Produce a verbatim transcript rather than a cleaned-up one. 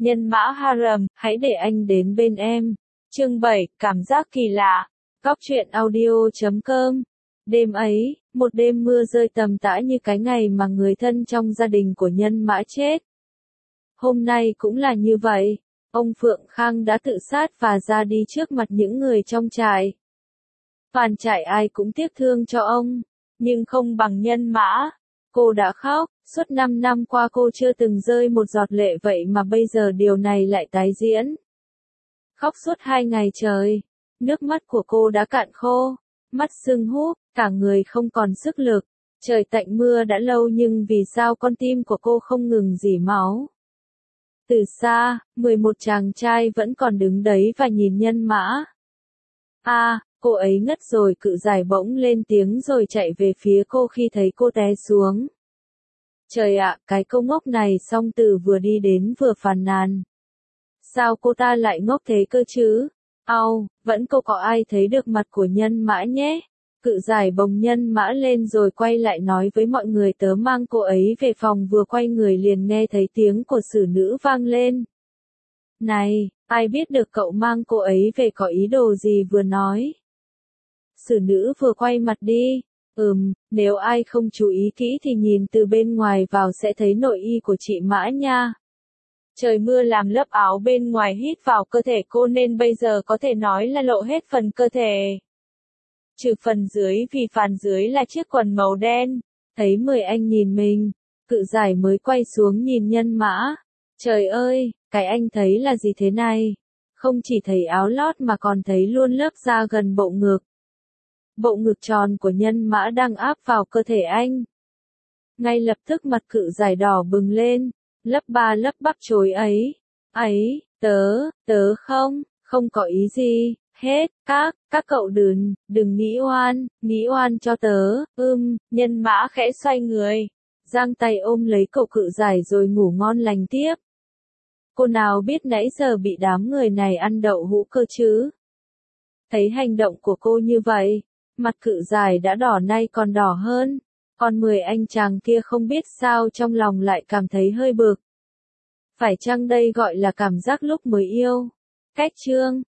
Nhân mã harem, hãy để anh đến bên em. Chương bảy, cảm giác kỳ lạ. Góc truyện audio chấm com. Đêm ấy, một đêm mưa rơi tầm tã như cái ngày mà người thân trong gia đình của Nhân mã chết. Hôm nay cũng là như vậy. Ông Phượng Khang đã tự sát và ra đi trước mặt những người trong trại. Toàn trại ai cũng tiếc thương cho ông, nhưng không bằng Nhân mã. Cô đã khóc, suốt năm năm qua cô chưa từng rơi một giọt lệ vậy mà bây giờ điều này lại tái diễn. Khóc suốt hai ngày trời, nước mắt của cô đã cạn khô, mắt sưng húp, cả người không còn sức lực. Trời tạnh mưa đã lâu nhưng vì sao con tim của cô không ngừng rỉ máu. Từ xa, mười một chàng trai vẫn còn đứng đấy và nhìn Nhân mã. A, à, cô ấy ngất rồi, Cự Giải bỗng lên tiếng rồi chạy về phía cô khi thấy cô té xuống. Trời ạ, cái cô ngốc này. Song Tử vừa đi đến vừa phàn nàn. Sao cô ta lại ngốc thế cơ chứ? Au, vẫn cô có ai thấy được mặt của Nhân mã nhé? Cự Giải bồng Nhân mã lên rồi quay lại nói với mọi người, tớ mang cô ấy về phòng. Vừa quay người liền nghe thấy tiếng của xử nữ vang lên. Này, ai biết được cậu mang cô ấy về có ý đồ gì vừa nói? Xử nữ vừa quay mặt đi. Ừm, nếu ai không chú ý kỹ thì nhìn từ bên ngoài vào sẽ thấy nội y của chị Mã nha. Trời mưa làm lớp áo bên ngoài hít vào cơ thể cô nên bây giờ có thể nói là lộ hết phần cơ thể. Trừ phần dưới vì phần dưới là chiếc quần màu đen. Thấy mười anh nhìn mình, Cự Giải mới quay xuống nhìn Nhân mã. Trời ơi, cái anh thấy là gì thế này? Không chỉ thấy áo lót mà còn thấy luôn lớp da gần bộ ngực. Bộ ngực tròn của Nhân mã đang áp vào cơ thể anh. Ngay lập tức mặt Cự Giải đỏ bừng lên, lắp ba lắp bắp chối ấy. Ấy, tớ, tớ không, không có ý gì, hết, các, các cậu đừng, đừng nghĩ oan, nghĩ oan cho tớ, ưm, Nhân mã khẽ xoay người, giang tay ôm lấy cậu Cự Giải rồi ngủ ngon lành tiếp. Cô nào biết nãy giờ bị đám người này ăn đậu hũ cơ chứ? Thấy hành động của cô như vậy, mặt Cự Giải đã đỏ nay còn đỏ hơn, còn mười anh chàng kia không biết sao trong lòng lại cảm thấy hơi bực. Phải chăng đây gọi là cảm giác lúc mới yêu? Cách chương